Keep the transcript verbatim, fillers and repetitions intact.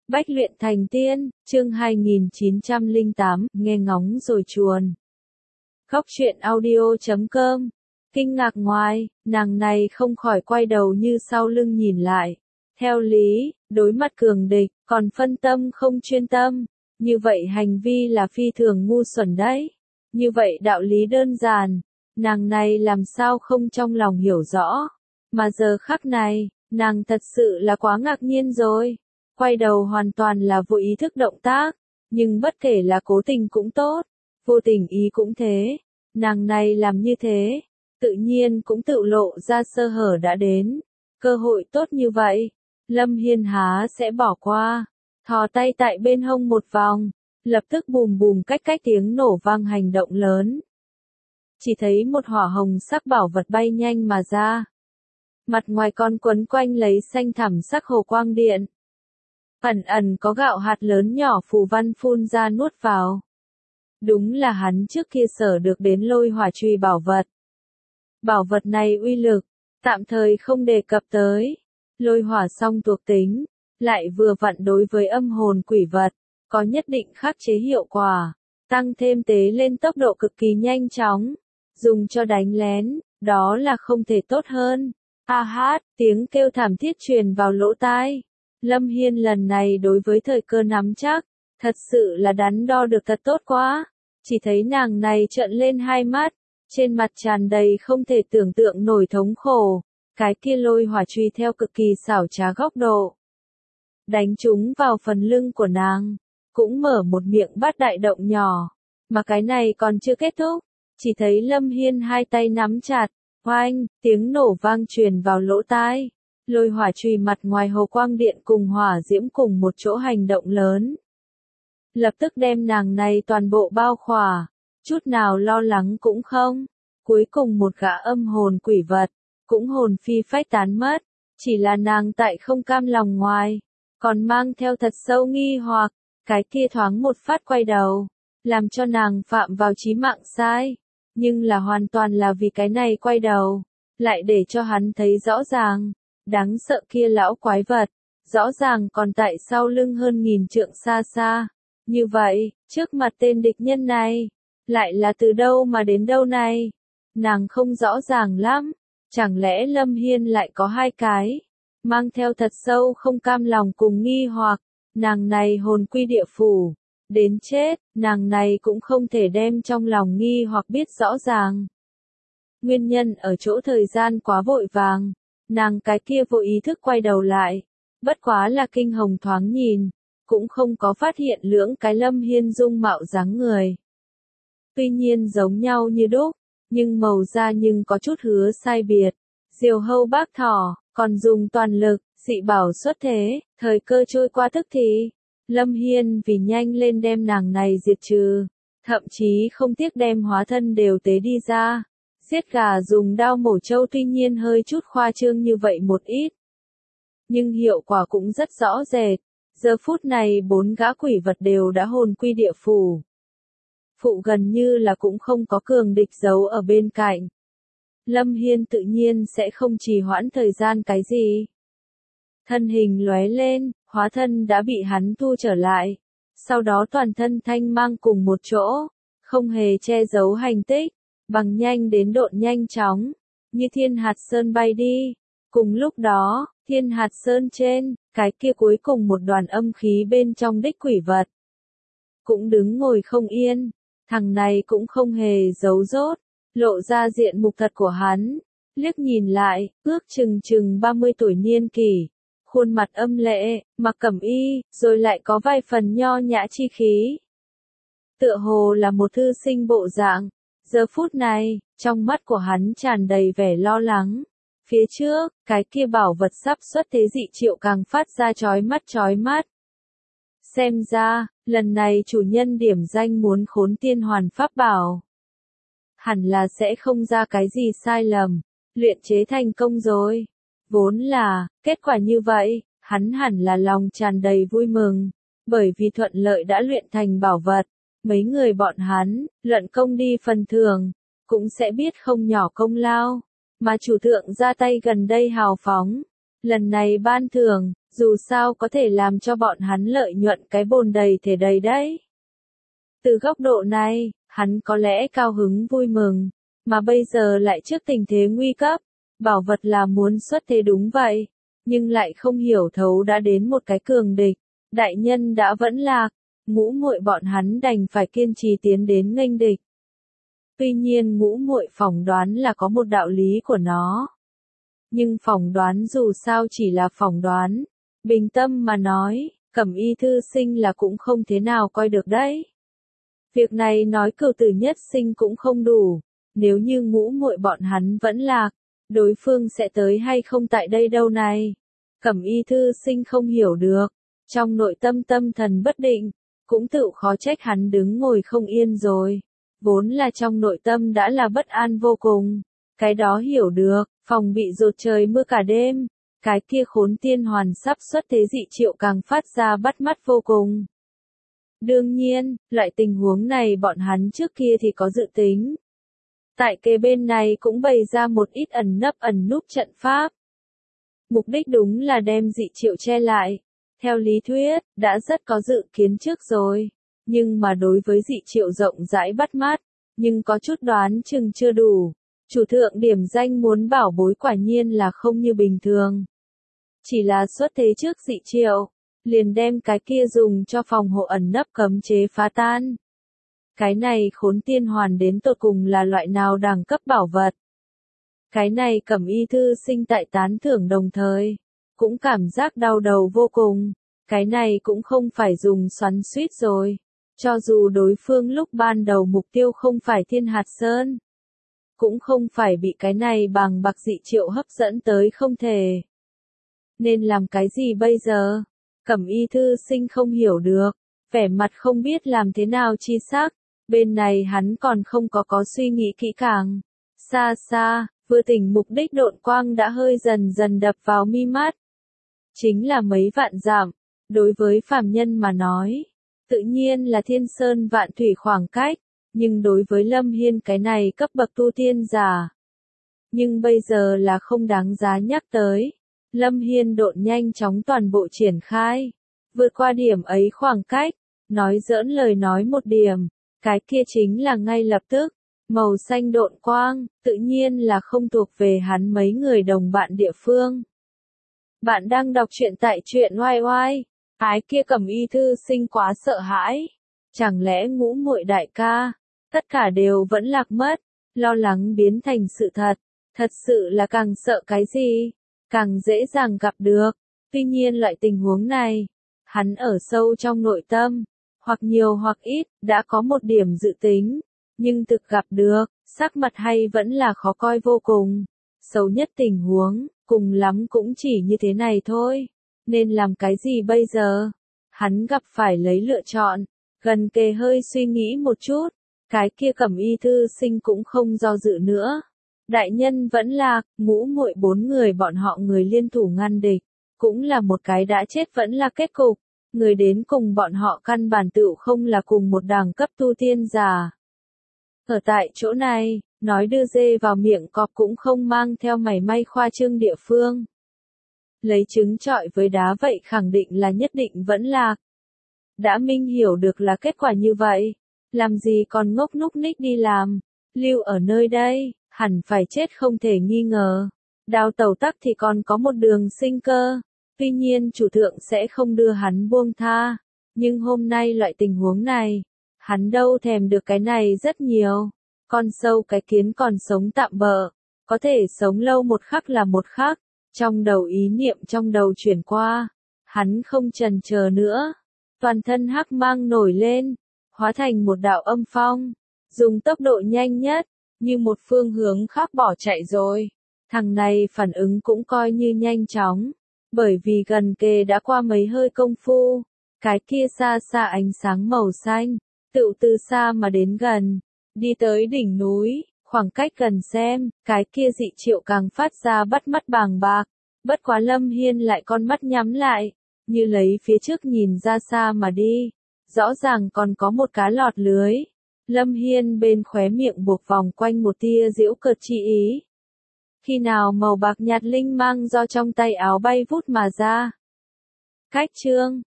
Bách luyện thành tiên, chương hai nghìn chín trăm lẻ tám, nghe ngóng rồi chuồn. Góc truyện audio chấm com. Kinh ngạc ngoài, nàng này không khỏi quay đầu như sau lưng nhìn lại. Theo lý, đối mặt cường địch, còn phân tâm không chuyên tâm. Như vậy hành vi là phi thường ngu xuẩn đấy. Như vậy đạo lý đơn giản, nàng này làm sao không trong lòng hiểu rõ. Mà giờ khắc này, nàng thật sự là quá ngạc nhiên rồi. Quay đầu hoàn toàn là vô ý thức động tác, nhưng bất kể là cố tình cũng tốt, vô tình ý cũng thế, nàng này làm như thế, tự nhiên cũng tự lộ ra sơ hở đã đến, cơ hội tốt như vậy, Lâm Hiên há sẽ bỏ qua, thò tay tại bên hông một vòng, lập tức bùm bùm cách cách tiếng nổ vang hành động lớn. Chỉ thấy một hỏa hồng sắc bảo vật bay nhanh mà ra. Mặt ngoài con quấn quanh lấy xanh thẳm sắc hồ quang điện. Ẩn ẩn có gạo hạt lớn nhỏ phù văn phun ra nuốt vào. Đúng là hắn trước kia sở được đến lôi hỏa truy bảo vật. Bảo vật này uy lực, tạm thời không đề cập tới. Lôi hỏa song thuộc tính, lại vừa vặn đối với âm hồn quỷ vật, có nhất định khắc chế hiệu quả, tăng thêm tế lên tốc độ cực kỳ nhanh chóng, dùng cho đánh lén, đó là không thể tốt hơn. A hát, tiếng kêu thảm thiết truyền vào lỗ tai. Lâm Hiên lần này đối với thời cơ nắm chắc, thật sự là đắn đo được thật tốt quá. Chỉ thấy nàng này trợn lên hai mắt, trên mặt tràn đầy không thể tưởng tượng nổi thống khổ, cái kia lôi hỏa truy theo cực kỳ xảo trá góc độ. Đánh trúng vào phần lưng của nàng, cũng mở một miệng bát đại động nhỏ, mà cái này còn chưa kết thúc, chỉ thấy Lâm Hiên hai tay nắm chặt, oanh, tiếng nổ vang truyền vào lỗ tai. Lôi hỏa chùy mặt ngoài hồ quang điện cùng hỏa diễm cùng một chỗ hành động lớn. Lập tức đem nàng này toàn bộ bao khỏa, chút nào lo lắng cũng không. Cuối cùng một gã âm hồn quỷ vật, cũng hồn phi phách tán mất, chỉ là nàng tại không cam lòng ngoài, còn mang theo thật sâu nghi hoặc, cái kia thoáng một phát quay đầu, làm cho nàng phạm vào chí mạng sai, nhưng là hoàn toàn là vì cái này quay đầu, lại để cho hắn thấy rõ ràng. Đáng sợ kia lão quái vật, rõ ràng còn tại sau lưng hơn nghìn trượng xa xa. Như vậy, trước mặt tên địch nhân này, lại là từ đâu mà đến đâu này? Nàng không rõ ràng lắm, chẳng lẽ Lâm Hiên lại có hai cái, mang theo thật sâu không cam lòng cùng nghi hoặc, nàng này hồn quy địa phủ, đến chết, nàng này cũng không thể đem trong lòng nghi hoặc biết rõ ràng. Nguyên nhân ở chỗ thời gian quá vội vàng. Nàng cái kia vô ý thức quay đầu lại, bất quá là kinh hồng thoáng nhìn, cũng không có phát hiện lưỡng cái Lâm Hiên dung mạo dáng người. Tuy nhiên giống nhau như đúc, nhưng màu da nhưng có chút hứa sai biệt. Diều hâu bác thỏ, còn dùng toàn lực, dị bảo xuất thế, thời cơ trôi qua tức thì. Lâm Hiên vì nhanh lên đem nàng này diệt trừ, thậm chí không tiếc đem hóa thân đều tế đi ra. Giết gà dùng đao mổ trâu tuy nhiên hơi chút khoa trương như vậy một ít. Nhưng hiệu quả cũng rất rõ rệt. Giờ phút này bốn gã quỷ vật đều đã hồn quy địa phủ. Phụ gần như là cũng không có cường địch giấu ở bên cạnh. Lâm Hiên tự nhiên sẽ không trì hoãn thời gian cái gì. Thân hình lóe lên, hóa thân đã bị hắn thu trở lại. Sau đó toàn thân thanh mang cùng một chỗ, không hề che giấu hành tích. Bằng nhanh đến độn nhanh chóng, như thiên hạt sơn bay đi. Cùng lúc đó, thiên hạt sơn trên, cái kia cuối cùng một đoàn âm khí bên trong đích quỷ vật. Cũng đứng ngồi không yên, thằng này cũng không hề giấu rốt, lộ ra diện mục thật của hắn. Liếc nhìn lại, ước chừng chừng ba mươi tuổi niên kỷ, khuôn mặt âm lệ, mặc cẩm y, rồi lại có vài phần nho nhã chi khí. Tựa hồ là một thư sinh bộ dạng. Giờ phút này, trong mắt của hắn tràn đầy vẻ lo lắng. Phía trước, cái kia bảo vật sắp xuất thế dị triệu càng phát ra chói mắt chói mắt. Xem ra, lần này chủ nhân điểm danh muốn khốn tiên hoàn pháp bảo. Hẳn là sẽ không ra cái gì sai lầm, luyện chế thành công rồi. Vốn là, kết quả như vậy, hắn hẳn là lòng tràn đầy vui mừng, bởi vì thuận lợi đã luyện thành bảo vật. Mấy người bọn hắn, luận công đi phần thường, cũng sẽ biết không nhỏ công lao, mà chủ thượng ra tay gần đây hào phóng. Lần này ban thưởng, Dù sao có thể làm cho bọn hắn lợi nhuận cái bồn đầy thể đầy đấy. Từ góc độ này, hắn có lẽ cao hứng vui mừng, mà bây giờ lại trước tình thế nguy cấp, bảo vật là muốn xuất thế đúng vậy, nhưng lại không hiểu thấu đã đến một cái cường địch, đại nhân đã vẫn lạc, ngũ muội bọn hắn đành phải kiên trì tiến đến nghênh địch. Tuy nhiên ngũ muội phỏng đoán là có một đạo lý của nó. Nhưng phỏng đoán dù sao chỉ là phỏng đoán, bình tâm mà nói, Cẩm Y thư sinh là cũng không thế nào coi được đấy. Việc này nói cửu tử nhất sinh cũng không đủ, nếu như ngũ muội bọn hắn vẫn lạc, đối phương sẽ tới hay không tại đây đâu này. Cẩm Y thư sinh không hiểu được, trong nội tâm tâm thần bất định, cũng tự khó trách hắn đứng ngồi không yên rồi. Vốn là trong nội tâm đã là bất an vô cùng, cái đó hiểu được, phòng bị rột trời mưa cả đêm, cái kia khốn tiên hoàn sắp xuất thế dị triệu càng phát ra bắt mắt vô cùng. Đương nhiên, loại tình huống này bọn hắn trước kia thì có dự tính. Tại kề bên này cũng bày ra một ít ẩn nấp ẩn núp trận pháp. Mục đích đúng là đem dị triệu che lại. Theo lý thuyết, đã rất có dự kiến trước rồi. Nhưng mà đối với dị triệu rộng rãi bắt mắt, nhưng có chút đoán chừng chưa đủ. Chủ thượng điểm danh muốn bảo bối quả nhiên là không như bình thường. Chỉ là xuất thế trước dị triệu, liền đem cái kia dùng cho phòng hộ ẩn nấp cấm chế phá tan. Cái này khốn tiên hoàn đến tột cùng là loại nào đẳng cấp bảo vật. Cái này Cẩm Y thư sinh tại tán thưởng đồng thời, cũng cảm giác đau đầu vô cùng. Cái này cũng không phải dùng xoắn xuýt rồi. Cho dù đối phương lúc ban đầu mục tiêu không phải Thiên Hạt Sơn, cũng không phải bị cái này bằng bạc dị triệu hấp dẫn tới không thể. Nên làm cái gì bây giờ? Cẩm Y thư sinh không hiểu được, vẻ mặt không biết làm thế nào chi xác, bên này hắn còn không có có suy nghĩ kỹ càng. Xa xa, vừa tỉnh mục đích độn quang đã hơi dần dần đập vào mi mắt. Chính là mấy vạn dặm, đối với phàm nhân mà nói, tự nhiên là thiên sơn vạn thủy khoảng cách, nhưng đối với Lâm Hiên cái này cấp bậc tu tiên giả. Nhưng bây giờ là không đáng giá nhắc tới. Lâm Hiên độn nhanh chóng toàn bộ triển khai, vượt qua điểm ấy khoảng cách, nói giỡn lời nói một điểm, cái kia chính là ngay lập tức, màu xanh độn quang, tự nhiên là không thuộc về hắn mấy người đồng bạn địa phương. Bạn đang đọc truyện tại truyện oai oai, cái kia Cẩm Y thư sinh quá sợ hãi, chẳng lẽ ngũ muội đại ca, tất cả đều vẫn lạc mất, lo lắng biến thành sự thật, thật sự là càng sợ cái gì? Càng dễ dàng gặp được. Tuy nhiên loại tình huống này, hắn ở sâu trong nội tâm, hoặc nhiều hoặc ít, đã có một điểm dự tính, nhưng thực gặp được, sắc mặt hay vẫn là khó coi vô cùng. Xấu nhất tình huống, cùng lắm cũng chỉ như thế này thôi. Nên làm cái gì bây giờ? Hắn gặp phải lấy lựa chọn, gần kề hơi suy nghĩ một chút, cái kia Cẩm Y thư sinh cũng không do dự nữa. Đại nhân vẫn lạc, ngũ muội bốn người bọn họ người liên thủ ngăn địch, cũng là một cái đã chết vẫn là kết cục, người đến cùng bọn họ căn bản tựu không là cùng một đẳng cấp tu tiên giả. Ở tại chỗ này, nói đưa dê vào miệng cọp cũng không mang theo mảy may khoa trương địa phương. Lấy trứng trọi với đá vậy khẳng định là nhất định vẫn lạc. Đã minh hiểu được là kết quả như vậy, làm gì còn ngốc núc ních đi làm, lưu ở nơi đây. Hẳn phải chết không thể nghi ngờ. Đào tẩu tắc thì còn có một đường sinh cơ. Tuy nhiên chủ thượng sẽ không đưa hắn buông tha. Nhưng hôm nay loại tình huống này, hắn đâu thèm được cái này rất nhiều. Con sâu cái kiến còn sống tạm bợ. Có thể sống lâu một khắc là một khắc. Trong đầu ý niệm trong đầu chuyển qua. Hắn không chần chờ nữa. Toàn thân hắc mang nổi lên. Hóa thành một đạo âm phong. Dùng tốc độ nhanh nhất. Như một phương hướng khác bỏ chạy rồi. Thằng này phản ứng cũng coi như nhanh chóng. Bởi vì gần kề đã qua mấy hơi công phu. Cái kia xa xa ánh sáng màu xanh. Tựu từ xa mà đến gần. Đi tới đỉnh núi. Khoảng cách gần xem. Cái kia dị triệu càng phát ra bắt mắt bàng bạc. Bất quá Lâm Hiên lại con mắt nhắm lại. Như lấy phía trước nhìn ra xa mà đi. Rõ ràng còn có một cá lọt lưới. Lâm Hiên bên khóe miệng buộc vòng quanh một tia giễu cợt chi ý. Khi nào màu bạc nhạt linh mang do trong tay áo bay vút mà ra. Cách chương